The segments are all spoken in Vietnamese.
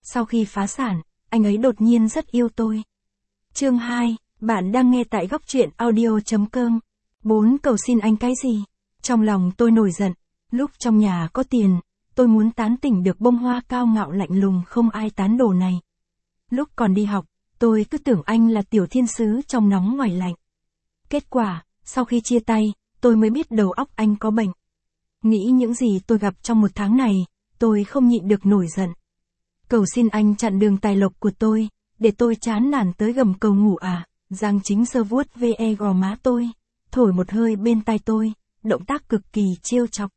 Sau khi phá sản, anh ấy đột nhiên rất yêu tôi. Chương 2, bạn đang nghe tại góc truyện audio.com. 4. Cầu xin anh cái gì? Trong lòng tôi nổi giận, lúc trong nhà có tiền, tôi muốn tán tỉnh được bông hoa cao ngạo lạnh lùng không ai tán đồ này. Lúc còn đi học, tôi cứ tưởng anh là tiểu thiên sứ trong nóng ngoài lạnh. Kết quả, sau khi chia tay, tôi mới biết đầu óc anh có bệnh. Nghĩ những gì tôi gặp trong một tháng này, tôi không nhịn được nổi giận. Cầu xin anh chặn đường tài lộc của tôi, để tôi chán nản tới gầm cầu ngủ à? Giang Chính Sơ vuốt ve gò má tôi, thổi một hơi bên tai tôi, động tác cực kỳ trêu chọc.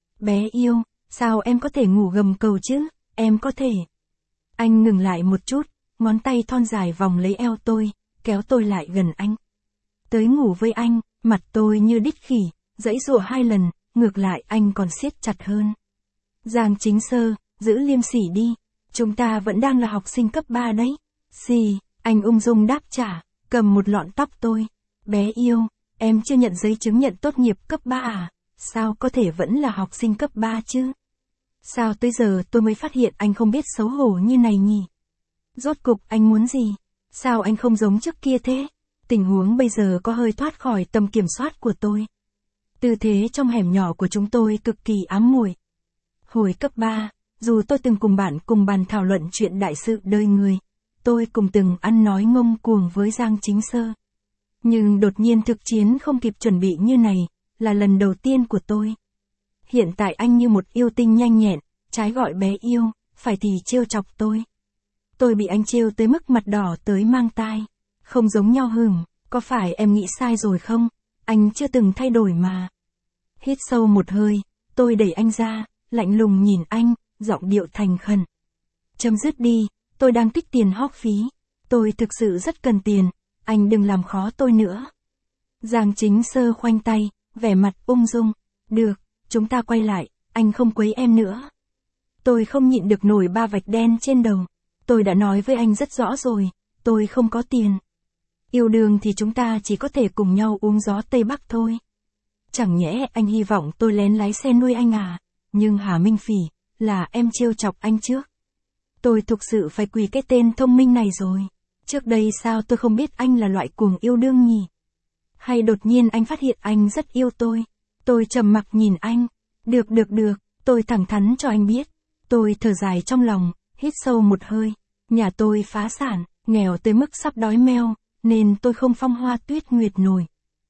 Bé yêu, sao em có thể ngủ gầm cầu chứ? Em có thể. Anh ngừng lại một chút, ngón tay thon dài vòng lấy eo tôi, kéo tôi lại gần anh. Tới ngủ với anh, mặt tôi như đít khỉ, giãy giụa 2 lần, ngược lại anh còn siết chặt hơn. Giang Chính Sơ, giữ liêm sỉ đi, chúng ta vẫn đang là học sinh cấp 3 đấy. Gì? Anh ung dung đáp trả, cầm một lọn tóc tôi. Bé yêu, em chưa nhận giấy chứng nhận tốt nghiệp cấp 3 à? Sao có thể vẫn là học sinh cấp 3 chứ? Sao tới giờ tôi mới phát hiện anh không biết xấu hổ như này nhỉ? Rốt cục anh muốn gì? Sao anh không giống trước kia thế? Tình huống bây giờ có hơi thoát khỏi tầm kiểm soát của tôi. Tư thế trong hẻm nhỏ của chúng tôi cực kỳ ám muội. Hồi cấp 3, dù tôi từng cùng bàn thảo luận chuyện đại sự đời người, tôi cùng từng ăn nói ngông cuồng với Giang Chính Sơ. Nhưng đột nhiên thực chiến không kịp chuẩn bị như này, là lần đầu tiên của tôi. Hiện tại anh như một yêu tinh nhanh nhẹn, trái gọi bé yêu, phải thì trêu chọc tôi. Tôi bị anh trêu tới mức mặt đỏ tới mang tai. Không giống nhau hửng, có phải em nghĩ sai rồi không? Anh chưa từng thay đổi mà. Hít sâu một hơi, tôi đẩy anh ra, lạnh lùng nhìn anh, giọng điệu thành khẩn. Chấm dứt đi, tôi đang tích tiền hóc phí. Tôi thực sự rất cần tiền, anh đừng làm khó tôi nữa. Giang Chính Sơ khoanh tay, vẻ mặt ung dung. Được, chúng ta quay lại, anh không quấy em nữa. Tôi không nhịn được nổi 3 vạch đen trên đầu. Tôi đã nói với anh rất rõ rồi, tôi không có tiền. Yêu đương thì chúng ta chỉ có thể cùng nhau uống gió Tây Bắc thôi. Chẳng nhẽ anh hy vọng tôi lén lái xe nuôi anh à? Nhưng Hà Minh Phỉ, là em trêu chọc anh trước. Tôi thực sự phải quỳ cái tên thông minh này rồi. Trước đây sao tôi không biết anh là loại cuồng yêu đương nhỉ? Hay đột nhiên anh phát hiện anh rất yêu tôi? Tôi trầm mặc nhìn anh. Được, tôi thẳng thắn cho anh biết. Tôi thở dài trong lòng, hít sâu một hơi. Nhà tôi phá sản, nghèo tới mức sắp đói meo, nên tôi không phong hoa tuyết nguyệt nổi.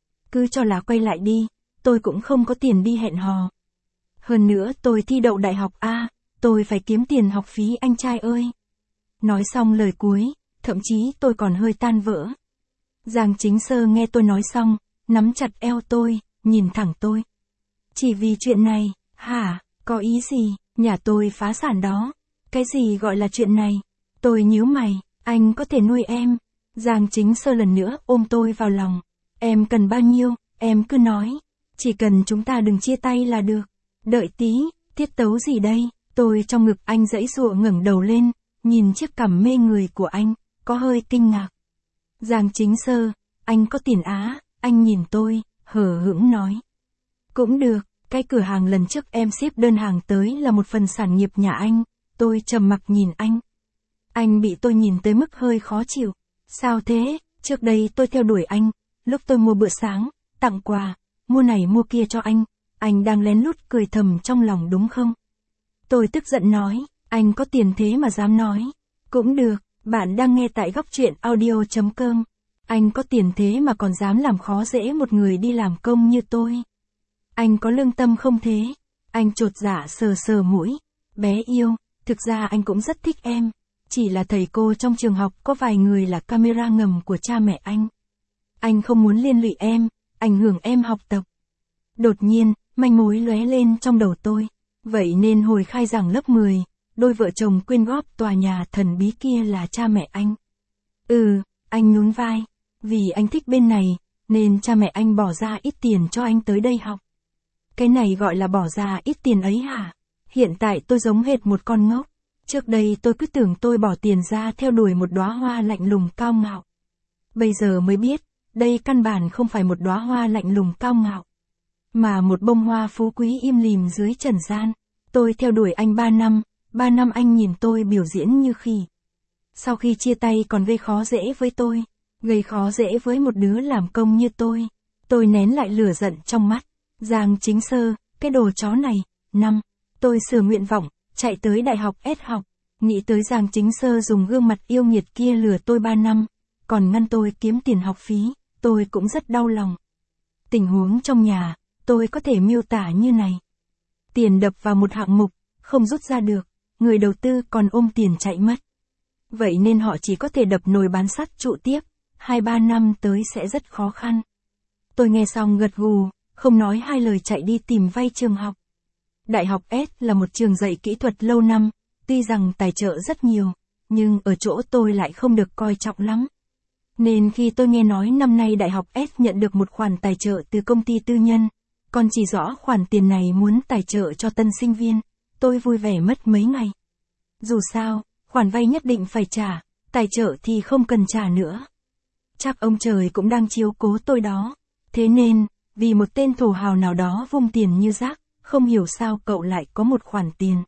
Cứ cho là quay lại đi, tôi cũng không có tiền đi hẹn hò. Hơn nữa tôi thi đậu đại học A, tôi phải kiếm tiền học phí anh trai ơi. Nói xong lời cuối, thậm chí tôi còn hơi tan vỡ. Giang Chính Sơ nghe tôi nói xong, nắm chặt eo tôi, nhìn thẳng tôi. Chỉ vì chuyện này, hả, có ý gì, nhà tôi phá sản đó. Cái gì gọi là chuyện này? Tôi nhíu mày, anh có thể nuôi em. Giang Chính Sơ lần nữa ôm tôi vào lòng. Em cần bao nhiêu, em cứ nói. Chỉ cần chúng ta đừng chia tay là được. Đợi tí, tiết tấu gì đây? Tôi trong ngực anh giãy giụa ngẩng đầu lên, nhìn chiếc cằm mê người của anh, có hơi kinh ngạc. Giang Chính Sơ, anh có tiền á? Anh nhìn tôi, hờ hững nói. Cũng được, cái cửa hàng lần trước em ship đơn hàng tới là một phần sản nghiệp nhà anh. Tôi trầm mặc nhìn anh. Anh bị tôi nhìn tới mức hơi khó chịu. Sao thế? Trước đây tôi theo đuổi anh, lúc tôi mua bữa sáng, tặng quà, mua này mua kia cho anh đang lén lút cười thầm trong lòng đúng không? Tôi tức giận nói, anh có tiền thế mà dám nói. Cũng được, bạn đang nghe tại góc truyện audio.com. Anh có tiền thế mà còn dám làm khó dễ một người đi làm công như tôi. Anh có lương tâm không thế? Anh chột dạ sờ mũi. Bé yêu, thực ra anh cũng rất thích em. Chỉ là thầy cô trong trường học có vài người là camera ngầm của cha mẹ anh. Anh không muốn liên lụy em, ảnh hưởng em học tập. Đột nhiên, manh mối lóe lên trong đầu tôi. Vậy nên hồi khai giảng lớp 10, đôi vợ chồng quyên góp tòa nhà thần bí kia là cha mẹ anh. Anh nhún vai. Vì anh thích bên này, nên cha mẹ anh bỏ ra ít tiền cho anh tới đây học. Cái này gọi là bỏ ra ít tiền ấy hả? Hiện tại tôi giống hệt một con ngốc. Trước đây tôi cứ tưởng tôi bỏ tiền ra theo đuổi một đóa hoa lạnh lùng cao ngạo. Bây giờ mới biết, đây căn bản không phải một đóa hoa lạnh lùng cao ngạo, mà một bông hoa phú quý im lìm dưới trần gian. Tôi theo đuổi anh 3 năm, 3 năm anh nhìn tôi biểu diễn như khỉ. Sau khi chia tay còn gây khó dễ với tôi, gây khó dễ với một đứa làm công như tôi. Tôi nén lại lửa giận trong mắt. Giang Chính Sơ, cái đồ chó này. 5. Tôi sửa nguyện vọng, chạy tới đại học S học. Nghĩ tới Giang Chính Sơ dùng gương mặt yêu nghiệt kia lừa tôi 3 năm, còn ngăn tôi kiếm tiền học phí, tôi cũng rất đau lòng. Tình huống trong nhà, tôi có thể miêu tả như này. Tiền đập vào một hạng mục, không rút ra được, người đầu tư còn ôm tiền chạy mất. Vậy nên họ chỉ có thể đập nồi bán sắt trụ tiếp, 2-3 năm tới sẽ rất khó khăn. Tôi nghe xong gật gù, không nói hai lời chạy đi tìm vay trường học. Đại học S là một trường dạy kỹ thuật lâu năm, tuy rằng tài trợ rất nhiều, nhưng ở chỗ tôi lại không được coi trọng lắm. Nên khi tôi nghe nói năm nay Đại học S nhận được một khoản tài trợ từ công ty tư nhân, còn chỉ rõ khoản tiền này muốn tài trợ cho tân sinh viên, tôi vui vẻ mất mấy ngày. Dù sao, khoản vay nhất định phải trả, tài trợ thì không cần trả nữa. Chắc ông trời cũng đang chiếu cố tôi đó. Thế nên, vì một tên thổ hào nào đó vung tiền như rác, không hiểu sao cậu lại có một khoản tiền.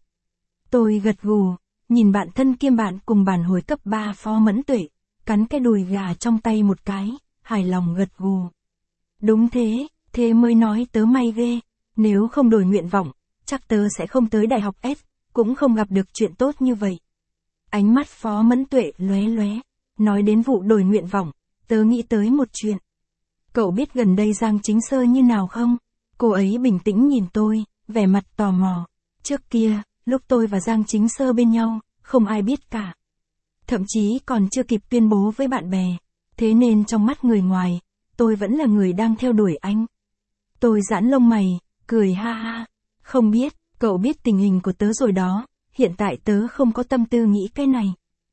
Tôi gật gù, nhìn bạn thân kiêm bạn cùng bàn hồi cấp 3 Phó Mẫn Tuệ, cắn cái đùi gà trong tay một cái, hài lòng gật gù. Đúng thế, thế mới nói tớ may ghê, nếu không đổi nguyện vọng, chắc tớ sẽ không tới đại học S, cũng không gặp được chuyện tốt như vậy. Ánh mắt Phó Mẫn Tuệ lóe lóe, nói đến vụ đổi nguyện vọng, tớ nghĩ tới một chuyện. Cậu biết gần đây Giang Chính Sơ như nào không? Cô ấy bình tĩnh nhìn tôi, vẻ mặt tò mò. Trước kia, lúc tôi và Giang Chính Sơ bên nhau, không ai biết cả. Thậm chí còn chưa kịp tuyên bố với bạn bè. Thế nên trong mắt người ngoài, tôi vẫn là người đang theo đuổi anh. Tôi giãn lông mày, cười ha ha. Không biết, cậu biết tình hình của tớ rồi đó, hiện tại tớ không có tâm tư nghĩ cái này.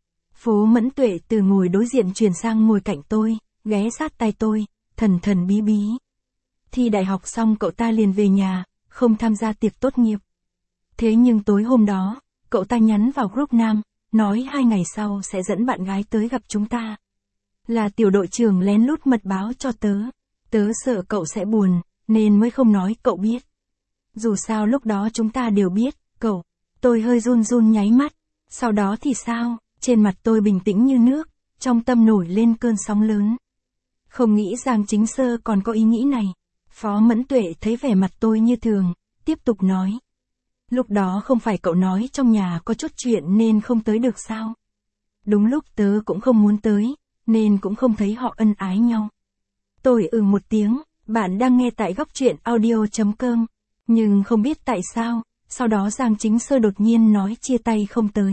Phố Mẫn Tuệ từ ngồi đối diện chuyển sang ngồi cạnh tôi, ghé sát tai tôi, thần thần bí bí. Thi đại học xong cậu ta liền về nhà, không tham gia tiệc tốt nghiệp. Thế nhưng tối hôm đó, cậu ta nhắn vào group nam, nói 2 ngày sau sẽ dẫn bạn gái tới gặp chúng ta. Là tiểu đội trưởng lén lút mật báo cho tớ. Tớ sợ cậu sẽ buồn, nên mới không nói cậu biết. Dù sao lúc đó chúng ta đều biết, cậu. Tôi hơi run run nháy mắt. Sau đó thì sao? Trên mặt tôi bình tĩnh như nước, trong tâm nổi lên cơn sóng lớn. Không nghĩ Giang Chính Sơ còn có ý nghĩ này. Phó Mẫn Tuệ thấy vẻ mặt tôi như thường, tiếp tục nói. Lúc đó không phải cậu nói trong nhà có chút chuyện nên không tới được sao? Đúng lúc tớ cũng không muốn tới, nên cũng không thấy họ ân ái nhau. Tôi một tiếng, bạn đang nghe tại góc truyện audio.com. Nhưng không biết tại sao, sau đó Giang Chính Sơ đột nhiên nói chia tay không tới.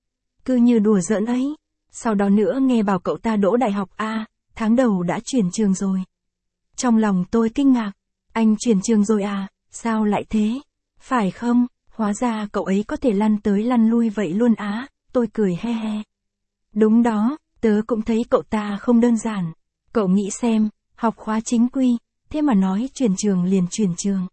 Cứ như đùa giỡn ấy. Sau đó nữa nghe bảo cậu ta đỗ đại học A, tháng đầu đã chuyển trường rồi. Trong lòng tôi kinh ngạc. Anh chuyển trường rồi à, sao lại thế? Phải không, hóa ra cậu ấy có thể lăn tới lăn lui vậy luôn á, tôi cười he he. Đúng đó, tớ cũng thấy cậu ta không đơn giản. Cậu nghĩ xem, học khóa chính quy, thế mà nói chuyển trường liền chuyển trường.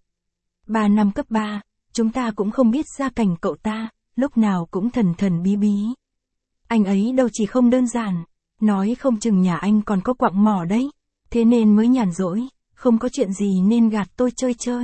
3 năm cấp 3, chúng ta cũng không biết gia cảnh cậu ta, lúc nào cũng thần thần bí bí. Anh ấy đâu chỉ không đơn giản, nói không chừng nhà anh còn có quặng mỏ đấy, thế nên mới nhàn rỗi, không có chuyện gì nên gạt tôi chơi chơi.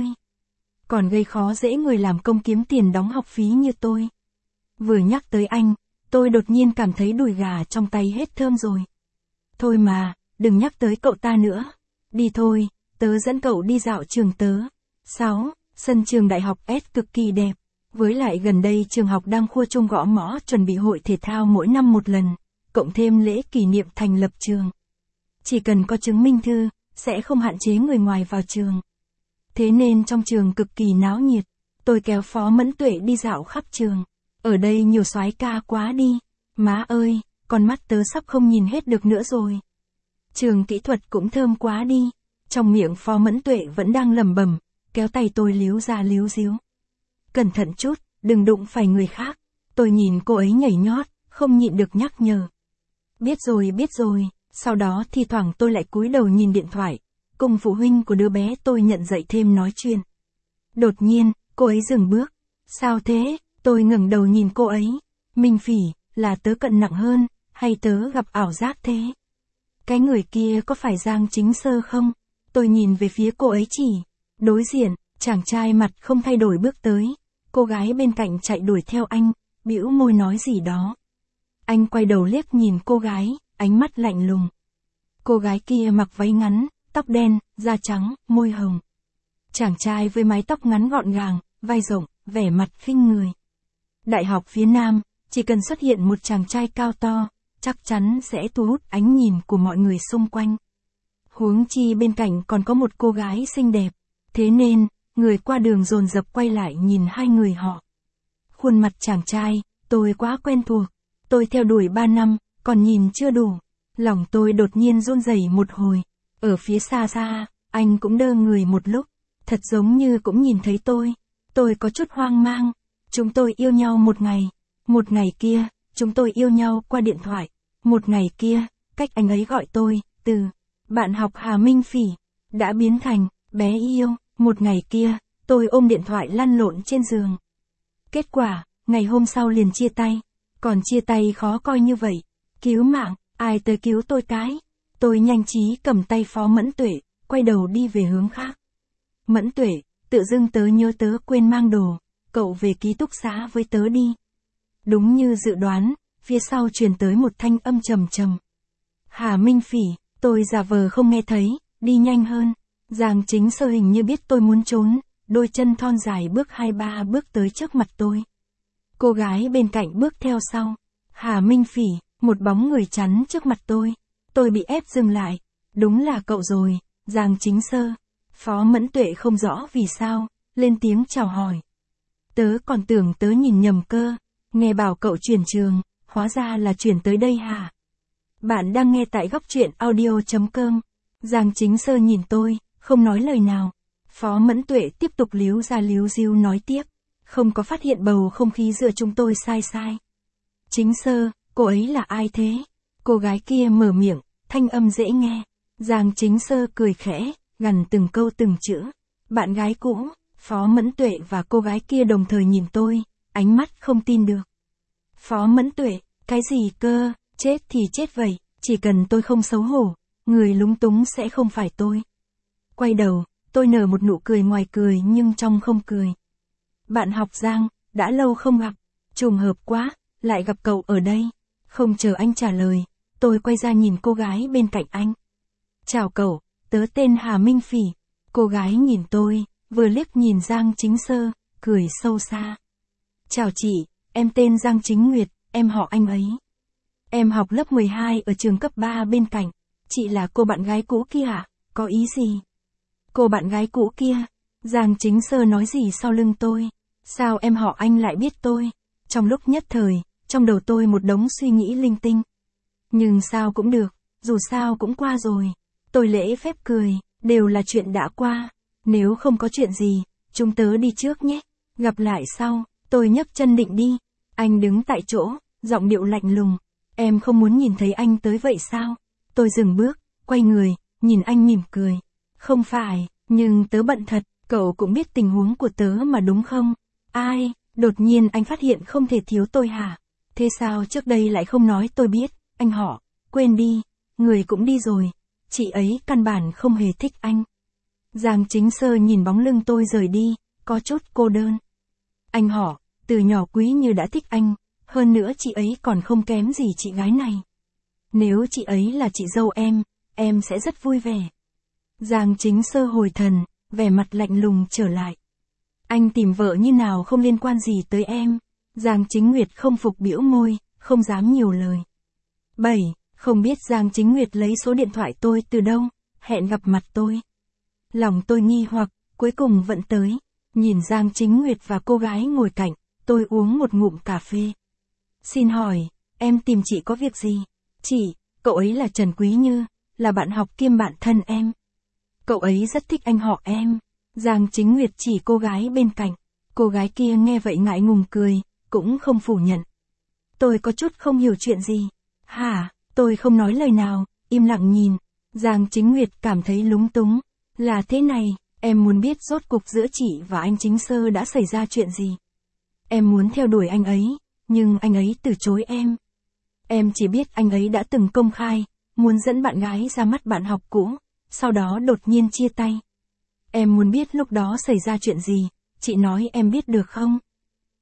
Còn gây khó dễ người làm công kiếm tiền đóng học phí như tôi. Vừa nhắc tới anh, tôi đột nhiên cảm thấy đùi gà trong tay hết thơm rồi. Thôi mà, đừng nhắc tới cậu ta nữa. Đi thôi, tớ dẫn cậu đi dạo trường tớ. 6. Sân trường đại học S cực kỳ đẹp. Với lại gần đây trường học đang khua chuông gõ mõ chuẩn bị hội thể thao mỗi năm một lần, cộng thêm lễ kỷ niệm thành lập trường. Chỉ cần có chứng minh thư, sẽ không hạn chế người ngoài vào trường. Thế nên trong trường cực kỳ náo nhiệt, tôi kéo Phó Mẫn Tuệ đi dạo khắp trường. Ở đây nhiều soái ca quá đi. Má ơi, con mắt tớ sắp không nhìn hết được nữa rồi. Trường kỹ thuật cũng thơm quá đi. Trong miệng Phó Mẫn Tuệ vẫn đang lẩm bẩm, kéo tay tôi líu ra líu díu. Cẩn thận chút, đừng đụng phải người khác. Tôi nhìn cô ấy nhảy nhót, không nhịn được nhắc nhở. Biết rồi, sau đó thi thoảng tôi lại cúi đầu nhìn điện thoại, cùng phụ huynh của đứa bé tôi nhận dạy thêm nói chuyện. Đột nhiên, cô ấy dừng bước. Sao thế? Tôi ngẩng đầu nhìn cô ấy. Minh Phỉ, là tớ cận nặng hơn, hay tớ gặp ảo giác thế? Cái người kia có phải Giang Chính Sơ không? Tôi nhìn về phía cô ấy chỉ. Đối diện, chàng trai mặt không thay đổi bước tới. Cô gái bên cạnh chạy đuổi theo anh, bĩu môi nói gì đó. Anh quay đầu liếc nhìn cô gái, ánh mắt lạnh lùng. Cô gái kia mặc váy ngắn, tóc đen, da trắng, môi hồng. Chàng trai với mái tóc ngắn gọn gàng, vai rộng, vẻ mặt khinh người. Đại học phía Nam, chỉ cần xuất hiện một chàng trai cao to, chắc chắn sẽ thu hút ánh nhìn của mọi người xung quanh. Huống chi bên cạnh còn có một cô gái xinh đẹp, thế nên, người qua đường dồn dập quay lại nhìn hai người họ. Khuôn mặt chàng trai, tôi quá quen thuộc, tôi theo đuổi 3 năm, còn nhìn chưa đủ. Lòng tôi đột nhiên run rẩy một hồi, ở phía xa xa, anh cũng đơ người một lúc, thật giống như cũng nhìn thấy tôi có chút hoang mang. Chúng tôi yêu nhau một ngày kia, chúng tôi yêu nhau qua điện thoại, một ngày kia, cách anh ấy gọi tôi, từ bạn học Hà Minh Phỉ, đã biến thành bé yêu, một ngày kia, tôi ôm điện thoại lăn lộn trên giường. Kết quả, ngày hôm sau liền chia tay, còn chia tay khó coi như vậy, cứu mạng, ai tới cứu tôi cái. Tôi nhanh trí cầm tay Phó Mẫn Tuệ, quay đầu đi về hướng khác. Mẫn Tuệ, tự dưng tớ nhớ tớ quên mang đồ, cậu về ký túc xá với tớ đi. Đúng như dự đoán, phía sau truyền tới một thanh âm trầm trầm. Hà Minh Phỉ, tôi giả vờ không nghe thấy, đi nhanh hơn. Giang Chính Sơ hình như biết tôi muốn trốn, đôi chân thon dài bước 2-3 bước tới trước mặt tôi. Cô gái bên cạnh bước theo sau. Hà Minh Phỉ, một bóng người chắn trước mặt tôi. Tôi bị ép dừng lại. Đúng là cậu rồi, Giang Chính Sơ. Phó Mẫn Tuệ không rõ vì sao, lên tiếng chào hỏi. Tớ còn tưởng tớ nhìn nhầm cơ, nghe bảo cậu chuyển trường, hóa ra là chuyển tới đây hả? Bạn đang nghe tại góc truyện audio.com. Giang Chính Sơ nhìn tôi, không nói lời nào. Phó Mẫn Tuệ tiếp tục líu ra líu ríu nói tiếp, không có phát hiện bầu không khí giữa chúng tôi sai. Chính Sơ, cô ấy là ai thế? Cô gái kia mở miệng, thanh âm dễ nghe. Giang Chính Sơ cười khẽ, gằn từng câu từng chữ. Bạn gái cũ. Phó Mẫn Tuệ và cô gái kia đồng thời nhìn tôi, ánh mắt không tin được. Phó Mẫn Tuệ, cái gì cơ, chết thì chết vậy, chỉ cần tôi không xấu hổ, người lúng túng sẽ không phải tôi. Quay đầu, tôi nở một nụ cười ngoài cười nhưng trong không cười. Bạn học Giang, đã lâu không gặp, trùng hợp quá, lại gặp cậu ở đây. Không chờ anh trả lời, tôi quay ra nhìn cô gái bên cạnh anh. Chào cậu, tớ tên Hà Minh Phỉ. Cô gái nhìn tôi, vừa liếc nhìn Giang Chính Sơ, cười sâu xa. Chào chị, em tên Giang Chính Nguyệt, em họ anh ấy. Em học lớp 12 ở trường cấp 3 bên cạnh. Chị là cô bạn gái cũ kia à? Có ý gì? Cô bạn gái cũ kia? Giang Chính Sơ nói gì sau lưng tôi? Sao em họ anh lại biết tôi? Trong lúc nhất thời, trong đầu tôi một đống suy nghĩ linh tinh. Nhưng sao cũng được, dù sao cũng qua rồi. Tôi lễ phép cười, đều là chuyện đã qua. Nếu không có chuyện gì, chúng tớ đi trước nhé. Gặp lại sau, tôi nhấc chân định đi. Anh đứng tại chỗ, giọng điệu lạnh lùng. Em không muốn nhìn thấy anh tới vậy sao? Tôi dừng bước, quay người, nhìn anh mỉm cười. Không phải, nhưng tớ bận thật, cậu cũng biết tình huống của tớ mà đúng không? Ai, đột nhiên anh phát hiện không thể thiếu tôi hả? Thế sao trước đây lại không nói tôi biết, anh họ, quên đi, người cũng đi rồi. Chị ấy căn bản không hề thích anh. Giang Chính Sơ nhìn bóng lưng tôi rời đi, có chút cô đơn. Anh họ, từ nhỏ Quý Như đã thích anh, hơn nữa chị ấy còn không kém gì chị gái này. Nếu chị ấy là chị dâu em sẽ rất vui vẻ. Giang Chính Sơ hồi thần, vẻ mặt lạnh lùng trở lại. Anh tìm vợ như nào không liên quan gì tới em. Giang Chính Nguyệt không phục bĩu môi, không dám nhiều lời. 7. Không biết Giang Chính Nguyệt lấy số điện thoại tôi từ đâu, hẹn gặp mặt tôi. Lòng tôi nghi hoặc, cuối cùng vẫn tới. Nhìn Giang Chính Nguyệt và cô gái ngồi cạnh, tôi uống một ngụm cà phê. Xin hỏi, em tìm chị có việc gì? Chị, cậu ấy là Trần Quý Như, là bạn học kiêm bạn thân em. Cậu ấy rất thích anh họ em. Giang Chính Nguyệt chỉ cô gái bên cạnh. Cô gái kia nghe vậy ngại ngùng cười, cũng không phủ nhận. Tôi có chút không hiểu chuyện gì. Hả, tôi không nói lời nào, im lặng nhìn. Giang Chính Nguyệt cảm thấy lúng túng. Là thế này, em muốn biết rốt cuộc giữa chị và anh Chính Sơ đã xảy ra chuyện gì. Em muốn theo đuổi anh ấy, nhưng anh ấy từ chối em. Em chỉ biết anh ấy đã từng công khai, muốn dẫn bạn gái ra mắt bạn học cũ, sau đó đột nhiên chia tay. Em muốn biết lúc đó xảy ra chuyện gì, chị nói em biết được không?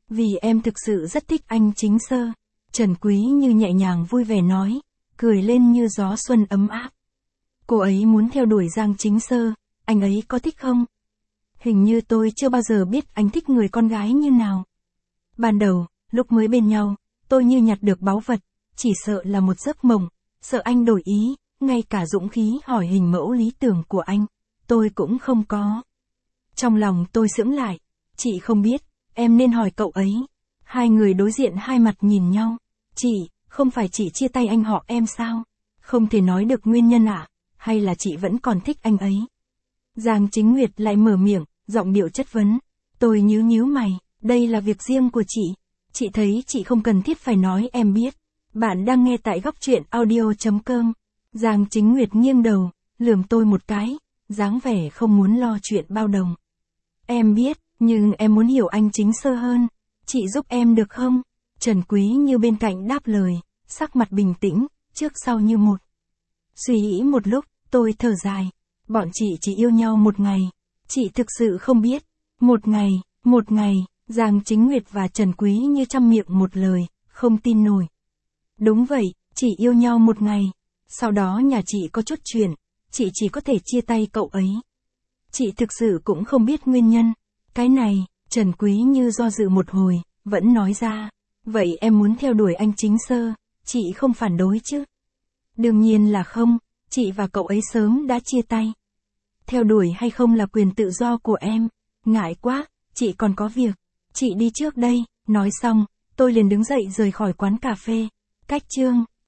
Vì em thực sự rất thích anh Chính Sơ. Trần Quý Như nhẹ nhàng vui vẻ nói, cười lên như gió xuân ấm áp. Cô ấy muốn theo đuổi Giang Chính Sơ, anh ấy có thích không? Hình như tôi chưa bao giờ biết anh thích người con gái như nào. Ban đầu, lúc mới bên nhau, tôi như nhặt được báu vật, chỉ sợ là một giấc mộng, sợ anh đổi ý, ngay cả dũng khí hỏi hình mẫu lý tưởng của anh, tôi cũng không có. Trong lòng tôi sững lại, chị không biết, em nên hỏi cậu ấy. Hai người đối diện hai mặt nhìn nhau. Chị, không phải chị chia tay anh họ em sao? Không thể nói được nguyên nhân à? Hay là chị vẫn còn thích anh ấy? Giang Chính Nguyệt lại mở miệng, giọng điệu chất vấn. Tôi nhíu mày, đây là việc riêng của chị. Chị thấy chị không cần thiết phải nói em biết. Bạn đang nghe tại góc truyện audio.com. Giang Chính Nguyệt nghiêng đầu, lườm tôi một cái, dáng vẻ không muốn lo chuyện bao đồng. Em biết, nhưng em muốn hiểu anh Chính Sơ hơn. Chị giúp em được không? Trần Quý Như bên cạnh đáp lời, sắc mặt bình tĩnh, trước sau như một. Suy nghĩ một lúc, tôi thở dài. Bọn chị chỉ yêu nhau một ngày. Chị thực sự không biết. Một ngày, Giang Chính Nguyệt và Trần Quý Như trăm miệng một lời, không tin nổi. Đúng vậy, chỉ yêu nhau một ngày. Sau đó nhà chị có chút chuyện, chị chỉ có thể chia tay cậu ấy. Chị thực sự cũng không biết nguyên nhân. Cái này, Trần Quý Như do dự một hồi, vẫn nói ra. Vậy em muốn theo đuổi anh Chính Sơ, chị không phản đối chứ? Đương nhiên là không, chị và cậu ấy sớm đã chia tay. Theo đuổi hay không là quyền tự do của em. Ngại quá, chị còn có việc. Chị đi trước đây, nói xong, tôi liền đứng dậy rời khỏi quán cà phê. Cách chương